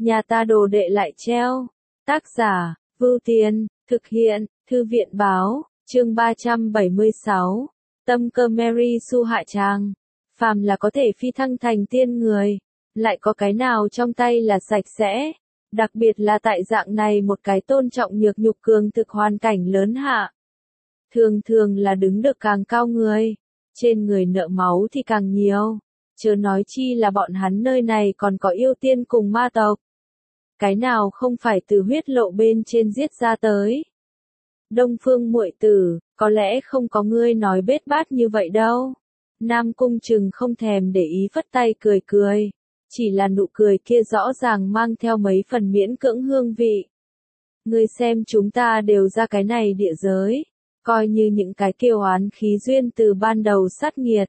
nhà ta đồ đệ lại treo. Tác giả, Vưu Tiên, thực hiện, Thư viện Báo, chương 376, tâm cơ Mary Sue hạ trang. Phàm là có thể phi thăng thành tiên người, lại có cái nào trong tay là sạch sẽ, đặc biệt là tại dạng này một cái tôn trọng nhược nhục cường thực hoàn cảnh lớn hạ. Thường thường là đứng được càng cao người, trên người nợ máu thì càng nhiều, chớ nói chi là bọn hắn nơi này còn có yêu tiên cùng ma tộc. Cái nào không phải từ huyết lộ bên trên giết ra tới. Đông Phương muội tử, có lẽ không có ngươi nói bết bát như vậy đâu. Nam Cung Trừng không thèm để ý phất tay cười cười, chỉ là nụ cười kia rõ ràng mang theo mấy phần miễn cưỡng hương vị. Ngươi xem chúng ta đều ra cái này địa giới, coi như những cái kiêu oán khí duyên từ ban đầu sát nghiệt.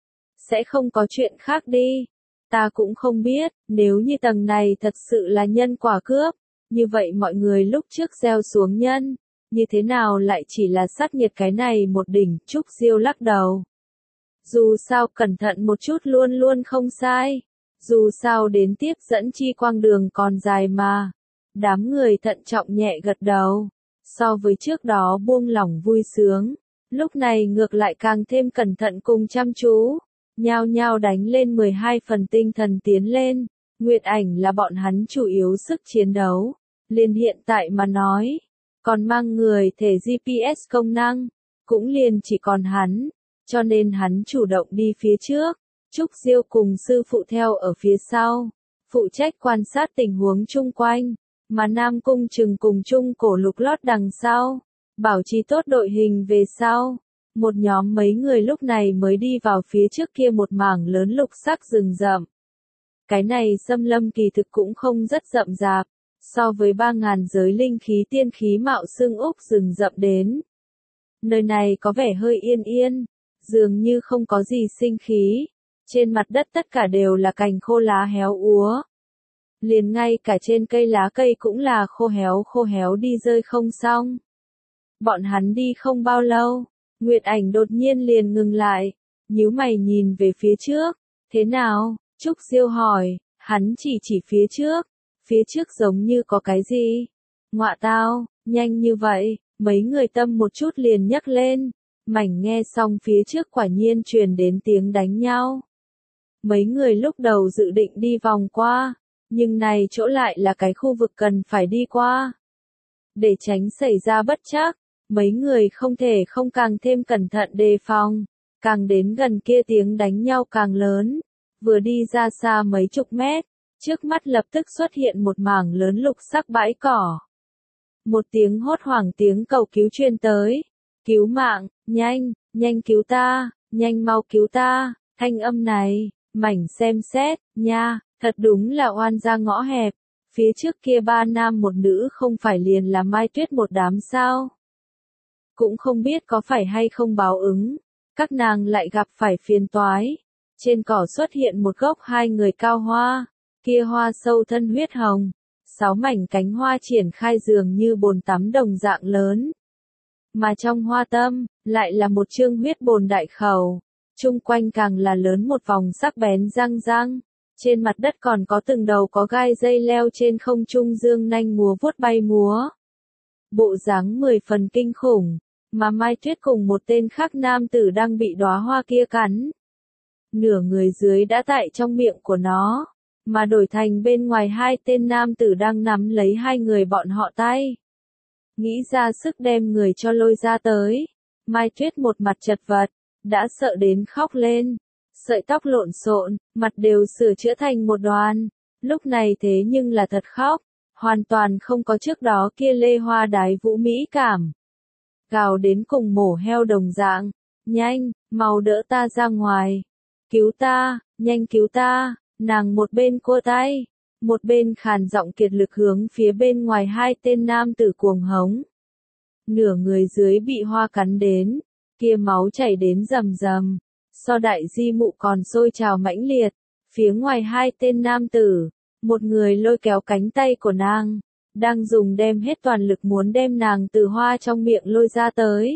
Sẽ không có chuyện khác đi. Ta cũng không biết, nếu như tầng này thật sự là nhân quả cướp, như vậy mọi người lúc trước gieo xuống nhân, như thế nào lại chỉ là sát nghiệt cái này một đỉnh. Trúc Diêu lắc đầu. Dù sao cẩn thận một chút luôn luôn không sai, dù sao đến tiếp dẫn chi quang đường còn dài mà. Đám người thận trọng nhẹ gật đầu, so với trước đó buông lỏng vui sướng, lúc này ngược lại càng thêm cẩn thận cùng chăm chú. Nhao nhao đánh lên 12 phần tinh thần tiến lên, Nguyệt Ảnh là bọn hắn chủ yếu sức chiến đấu, liền hiện tại mà nói, còn mang người thể GPS công năng, cũng liền chỉ còn hắn, cho nên hắn chủ động đi phía trước, Trúc Diêu cùng sư phụ theo ở phía sau, phụ trách quan sát tình huống chung quanh, mà Nam Cung Trừng cùng chung cổ lục lót đằng sau, bảo trì tốt đội hình về sau. Một nhóm mấy người lúc này mới đi vào phía trước kia một mảng lớn lục sắc rừng rậm. Cái này xâm lâm kỳ thực cũng không rất rậm rạp, so với 3.000 giới linh khí tiên khí mạo xương úc rừng rậm đến. Nơi này có vẻ hơi yên yên, dường như không có gì sinh khí, trên mặt đất tất cả đều là cành khô lá héo úa. Liền ngay cả trên cây lá cây cũng là khô héo đi rơi không xong. Bọn hắn đi không bao lâu. Nguyệt Ảnh đột nhiên liền ngừng lại, nhíu mày nhìn về phía trước, thế nào? Trúc Diêu hỏi, hắn chỉ phía trước giống như có cái gì? Ngọa tao, nhanh như vậy, mấy người tâm một chút liền nhấc lên, mảnh nghe xong phía trước quả nhiên truyền đến tiếng đánh nhau. Mấy người lúc đầu dự định đi vòng qua, nhưng này chỗ lại là cái khu vực cần phải đi qua. Để tránh xảy ra bất trắc. Mấy người không thể không càng thêm cẩn thận đề phòng, càng đến gần kia tiếng đánh nhau càng lớn, vừa đi ra xa mấy chục mét, trước mắt lập tức xuất hiện một mảng lớn lục sắc bãi cỏ. Một tiếng hốt hoảng tiếng cầu cứu truyền tới, cứu mạng, nhanh cứu ta, nhanh mau cứu ta, thanh âm này, mảnh xem xét, nha, thật đúng là oan gia ngõ hẹp, phía trước kia 3 nam một nữ không phải liền là Mai Tuyết một đám sao. Cũng không biết có phải hay không báo ứng, các nàng lại gặp phải phiền toái. Trên cỏ xuất hiện một gốc 2 người cao hoa, kia hoa sâu thân huyết hồng, 6 mảnh cánh hoa triển khai dường như bồn tắm đồng dạng lớn. Mà trong hoa tâm, lại là một chương huyết bồn đại khẩu, chung quanh càng là lớn một vòng sắc bén răng, trên mặt đất còn có từng đầu có gai dây leo trên không trung dương nanh múa vuốt bay múa. Bộ dáng 10 phần kinh khủng, mà Mai Tuyết cùng một tên khác nam tử đang bị đóa hoa kia cắn. Nửa người dưới đã tại trong miệng của nó, mà đổi thành bên ngoài 2 tên nam tử đang nắm lấy 2 người bọn họ tay. Nghĩ ra sức đem người cho lôi ra tới, Mai Tuyết một mặt chật vật, đã sợ đến khóc lên, sợi tóc lộn xộn, mặt đều sửa chữa thành một đoàn, lúc này thế nhưng là thật khóc. Hoàn toàn không có trước đó kia lê hoa đái vũ mỹ cảm. Gào đến cùng mổ heo đồng dạng. Nhanh, mau đỡ ta ra ngoài. Cứu ta, nhanh cứu ta. Nàng một bên cua tay, một bên khàn giọng kiệt lực hướng phía bên ngoài 2 tên nam tử cuồng hống. Nửa người dưới bị hoa cắn đến, kia máu chảy đến rầm rầm. So đại di mụ còn sôi trào mãnh liệt, phía ngoài 2 tên nam tử. Một người lôi kéo cánh tay của nàng, đang dùng đem hết toàn lực muốn đem nàng từ hoa trong miệng lôi ra tới.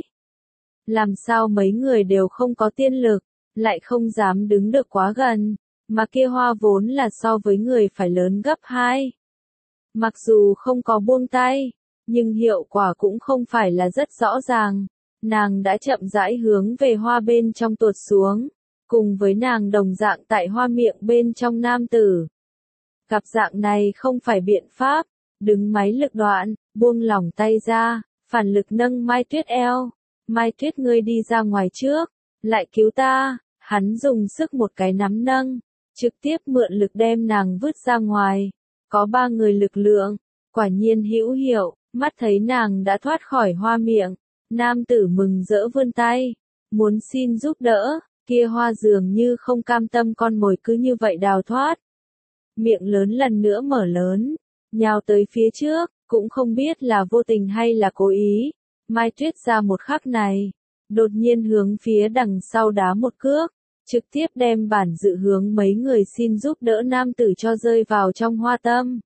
Làm sao mấy người đều không có tiên lực, lại không dám đứng được quá gần, mà kia hoa vốn là so với người phải lớn gấp 2. Mặc dù không có buông tay, nhưng hiệu quả cũng không phải là rất rõ ràng. Nàng đã chậm rãi hướng về hoa bên trong tuột xuống, cùng với nàng đồng dạng tại hoa miệng bên trong nam tử. Gặp dạng này không phải biện pháp, đứng máy lực đoạn, buông lỏng tay ra, phản lực nâng Mai Tuyết eo. Mai Tuyết ngươi đi ra ngoài trước, lại cứu ta, hắn dùng sức một cái nắm nâng, trực tiếp mượn lực đem nàng vứt ra ngoài. Có 3 người lực lượng, quả nhiên hữu hiệu, mắt thấy nàng đã thoát khỏi hoa miệng. Nam tử mừng rỡ vươn tay, muốn xin giúp đỡ, kia hoa dường như không cam tâm con mồi cứ như vậy đào thoát. Miệng lớn lần nữa mở lớn, nhào tới phía trước, cũng không biết là vô tình hay là cố ý. Mai Tuyết ra một khắc này, đột nhiên hướng phía đằng sau đá một cước, trực tiếp đem bản dự hướng mấy người xin giúp đỡ nam tử cho rơi vào trong hoa tâm.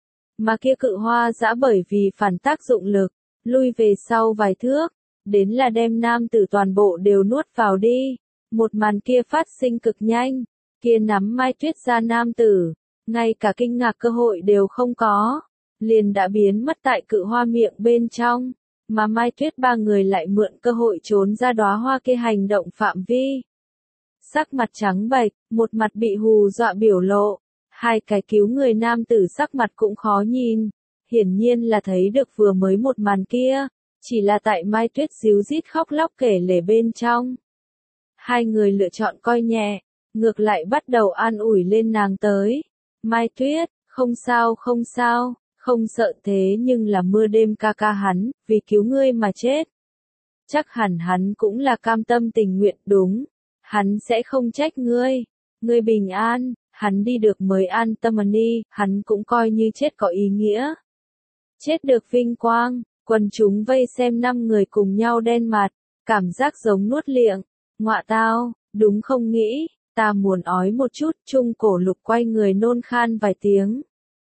Mà kia cự hoa dã bởi vì phản tác dụng lực, lui về sau vài thước, đến là đem nam tử toàn bộ đều nuốt vào đi. Một màn kia phát sinh cực nhanh, kia nắm Mai Tuyết ra nam tử, ngay cả kinh ngạc cơ hội đều không có, liền đã biến mất tại cự hoa miệng bên trong, mà Mai Tuyết 3 người lại mượn cơ hội trốn ra đóa hoa kia hành động phạm vi. Sắc mặt trắng bệch, một mặt bị hù dọa biểu lộ, hai cái cứu người nam tử sắc mặt cũng khó nhìn, hiển nhiên là thấy được vừa mới một màn kia, chỉ là tại Mai Tuyết díu dít khóc lóc kể lể bên trong. Hai người lựa chọn coi nhẹ, ngược lại bắt đầu an ủi lên nàng tới. Mai Tuyết, không sao, không sợ thế nhưng là mưa đêm ca ca hắn, vì cứu ngươi mà chết. Chắc hẳn hắn cũng là cam tâm tình nguyện đúng, hắn sẽ không trách ngươi, ngươi bình an, hắn đi được mới an tâm đi, hắn cũng coi như chết có ý nghĩa. Chết được vinh quang, quần chúng vây xem 5 người cùng nhau đen mặt, cảm giác giống nuốt liệng, ngọa tao, đúng không nghĩ. Ta muốn ói một chút, Trung Cổ Lục quay người nôn khan vài tiếng.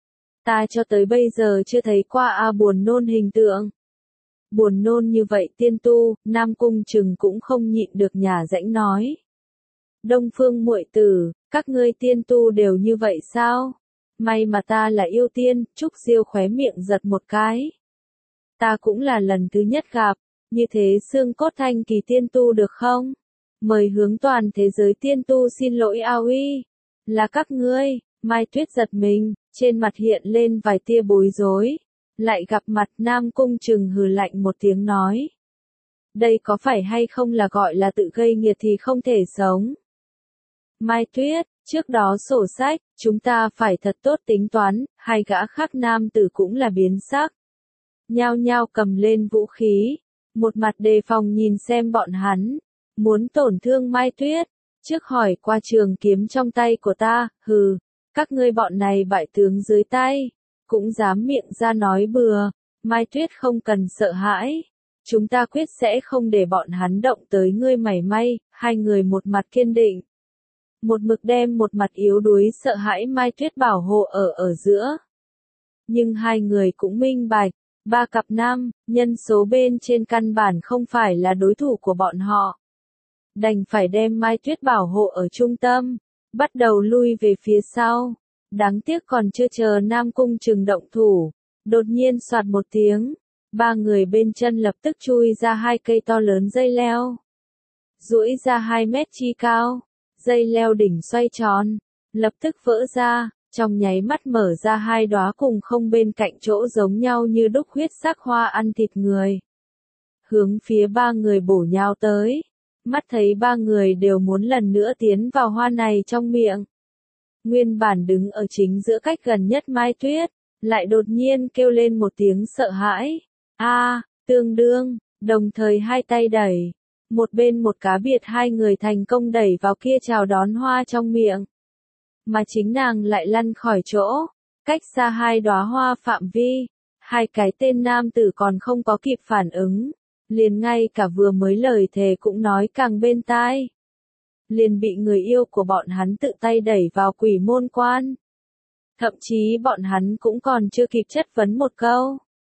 Ta cho tới bây giờ chưa thấy qua buồn nôn hình tượng. Buồn nôn như vậy tiên tu, Nam Cung Trừng cũng không nhịn được nhả rãnh nói. Đông Phương muội tử, các ngươi tiên tu đều như vậy sao? May mà ta là yêu tiên, Trúc Diêu khóe miệng giật một cái. Ta cũng là lần thứ nhất gặp, như thế xương cốt thanh kỳ tiên tu được không? Mời hướng toàn thế giới tiên tu xin lỗi ao uy. Là các ngươi, Mai Tuyết giật mình, trên mặt hiện lên vài tia bối rối. Lại gặp mặt Nam Cung Trừng hừ lạnh một tiếng nói. Đây có phải hay không là gọi là tự gây nghiệt thì không thể sống. Mai Tuyết, trước đó sổ sách, chúng ta phải thật tốt tính toán, hai gã khác nam tử cũng là biến sắc. Nhao nhao cầm lên vũ khí, một mặt đề phòng nhìn xem bọn hắn. Muốn tổn thương Mai Tuyết, trước hỏi qua trường kiếm trong tay của ta, hừ, các ngươi bọn này bại tướng dưới tay, cũng dám miệng ra nói bừa, Mai Tuyết không cần sợ hãi, chúng ta quyết sẽ không để bọn hắn động tới ngươi mảy may, hai người một mặt kiên định. Một mực đem một mặt yếu đuối sợ hãi Mai Tuyết bảo hộ ở giữa. Nhưng hai người cũng minh bạch, 3 cặp nam, nhân số bên trên căn bản không phải là đối thủ của bọn họ. Đành phải đem Mai Tuyết bảo hộ ở trung tâm, bắt đầu lui về phía sau. Đáng tiếc còn chưa chờ Nam Cung Trừng động thủ, đột nhiên soạt một tiếng, 3 người bên chân lập tức chui ra 2 cây to lớn dây leo. Duỗi ra 2 mét chi cao, dây leo đỉnh xoay tròn, lập tức vỡ ra, trong nháy mắt mở ra 2 đóa cùng không bên cạnh chỗ giống nhau như đúc huyết sắc hoa ăn thịt người. Hướng phía 3 người bổ nhào tới. Mắt thấy 3 người đều muốn lần nữa tiến vào hoa này trong miệng. Nguyên bản đứng ở chính giữa cách gần nhất Mai Tuyết, lại đột nhiên kêu lên một tiếng sợ hãi. Tương đương, đồng thời hai tay đẩy. Một bên một cá biệt hai người thành công đẩy vào kia chào đón hoa trong miệng. Mà chính nàng lại lăn khỏi chỗ, cách xa 2 đóa hoa phạm vi. 2 cái tên nam tử còn không có kịp phản ứng. Liền ngay cả vừa mới lời thề cũng nói càng bên tai. Liền bị người yêu của bọn hắn tự tay đẩy vào quỷ môn quan. Thậm chí bọn hắn cũng còn chưa kịp chất vấn một câu.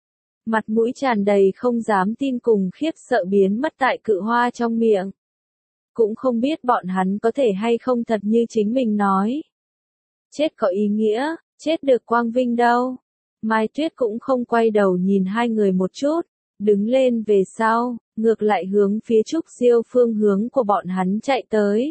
Mặt mũi tràn đầy không dám tin cùng khiếp sợ biến mất tại cự hoa trong miệng. Cũng không biết bọn hắn có thể hay không thật như chính mình nói. Chết có ý nghĩa, chết được quang vinh đâu. Mai Tuyết cũng không quay đầu nhìn hai người một chút, đứng lên về sau, ngược lại hướng phía Trúc Diêu phương hướng của bọn hắn chạy tới.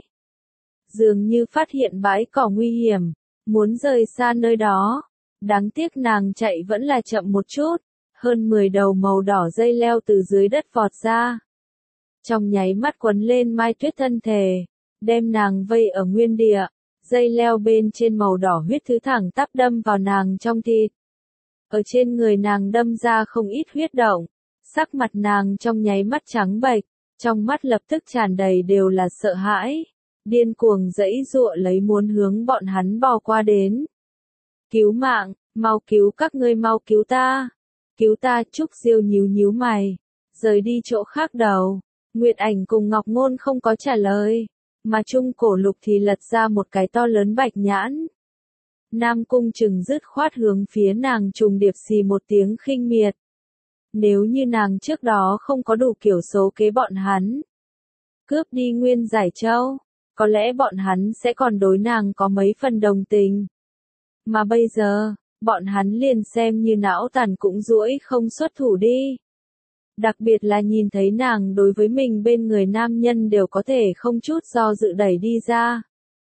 Dường như phát hiện bãi cỏ nguy hiểm, muốn rời xa nơi đó. Đáng tiếc nàng chạy vẫn là chậm một chút, hơn 10 đầu màu đỏ dây leo từ dưới đất vọt ra. Trong nháy mắt quấn lên Mai Tuyết thân thể, đem nàng vây ở nguyên địa, dây leo bên trên màu đỏ huyết thứ thẳng tắp đâm vào nàng trong thịt. Ở trên người nàng đâm ra không ít huyết động, sắc mặt nàng trong nháy mắt trắng bệch, trong mắt lập tức tràn đầy đều là sợ hãi, điên cuồng giãy giụa lấy muốn hướng bọn hắn bò qua đến. Cứu mạng, mau cứu các ngươi, mau cứu ta. Cứu ta. Trúc Diêu nhíu nhíu mày, rời đi chỗ khác đầu. Nguyệt Ảnh cùng Ngọc Ngôn không có trả lời, mà Trung Cổ Lục thì lật ra một cái to lớn bạch nhãn. Nam Cung Trừng dứt khoát hướng phía nàng trùng điệp xì một tiếng khinh miệt. Nếu như nàng trước đó không có đủ kiểu số kế bọn hắn, cướp đi Nguyên Giải Châu, có lẽ bọn hắn sẽ còn đối nàng có mấy phần đồng tình. Mà bây giờ, bọn hắn liền xem như não tàn cũng duỗi không xuất thủ đi. Đặc biệt là nhìn thấy nàng đối với mình bên người nam nhân đều có thể không chút do dự đẩy đi ra.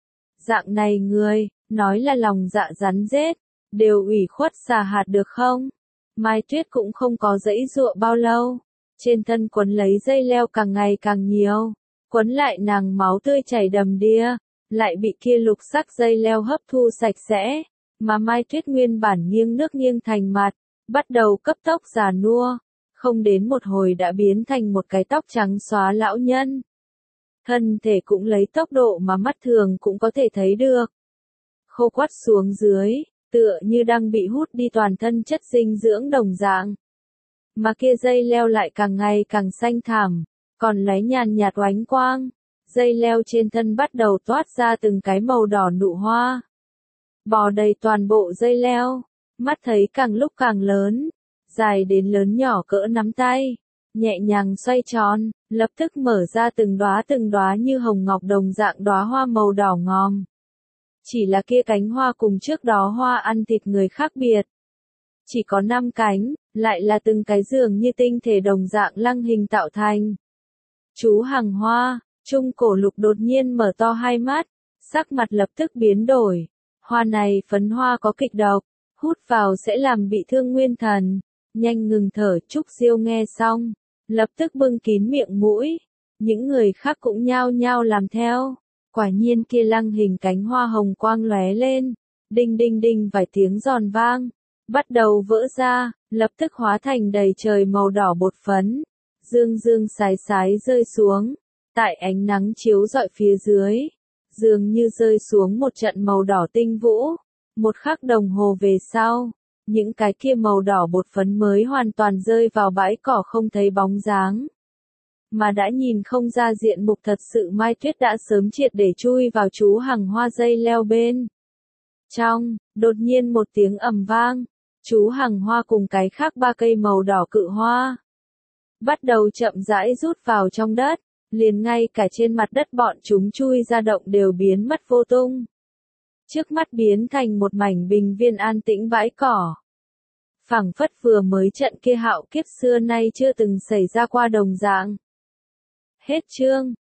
Dạng này người, nói là lòng dạ rắn rết, đều ủy khuất xà hạt được không? Mai Tuyết cũng không có giãy giụa bao lâu, trên thân quấn lấy dây leo càng ngày càng nhiều, quấn lại nàng máu tươi chảy đầm đìa, lại bị kia lục sắc dây leo hấp thu sạch sẽ, mà Mai Tuyết nguyên bản nghiêng nước nghiêng thành mặt, bắt đầu cấp tốc già nua, không đến một hồi đã biến thành một cái tóc trắng xóa lão nhân. Thân thể cũng lấy tốc độ mà mắt thường cũng có thể thấy được. Khô quắt xuống dưới, tựa như đang bị hút đi toàn thân chất dinh dưỡng đồng dạng. Mà kia dây leo lại càng ngày càng xanh thẳm, còn lóe nhàn nhạt oánh quang. Dây leo trên thân bắt đầu toát ra từng cái màu đỏ nụ hoa. Bò đầy toàn bộ dây leo, mắt thấy càng lúc càng lớn, dài đến lớn nhỏ cỡ nắm tay, nhẹ nhàng xoay tròn, lập tức mở ra từng đóa như hồng ngọc đồng dạng đóa hoa màu đỏ ngòm. Chỉ là kia cánh hoa cùng trước đó hoa ăn thịt người khác biệt. Chỉ có 5 cánh, lại là từng cái dường như tinh thể đồng dạng lăng hình tạo thành. Chú Hằng Hoa, Trung Cổ Lục đột nhiên mở to hai mắt, sắc mặt lập tức biến đổi. Hoa này phấn hoa có kịch độc, hút vào sẽ làm bị thương nguyên thần. Nhanh ngừng thở. Trúc Diêu nghe xong, lập tức bưng kín miệng mũi. Những người khác cũng nhao nhao làm theo. Quả nhiên kia lăng hình cánh hoa hồng quang lóe lên, đinh đinh đinh vài tiếng giòn vang, bắt đầu vỡ ra, lập tức hóa thành đầy trời màu đỏ bột phấn, dương dương sái sái rơi xuống, tại ánh nắng chiếu rọi phía dưới, dường như rơi xuống một trận màu đỏ tinh vũ. Một khắc đồng hồ về sau, những cái kia màu đỏ bột phấn mới hoàn toàn rơi vào bãi cỏ không thấy bóng dáng. Mà đã nhìn không ra diện mục thật sự, Mai Tuyết đã sớm triệt để chui vào chú Hằng Hoa dây leo bên trong. Đột nhiên một tiếng ầm vang, chú Hằng Hoa cùng cái khác 3 cây màu đỏ cự hoa bắt đầu chậm rãi rút vào trong đất, liền ngay cả trên mặt đất bọn chúng chui ra động đều biến mất vô tung. Trước mắt biến thành một mảnh bình viên an tĩnh bãi cỏ. Phảng phất vừa mới trận kia hạo kiếp xưa nay chưa từng xảy ra qua đồng dạng. Hết chương.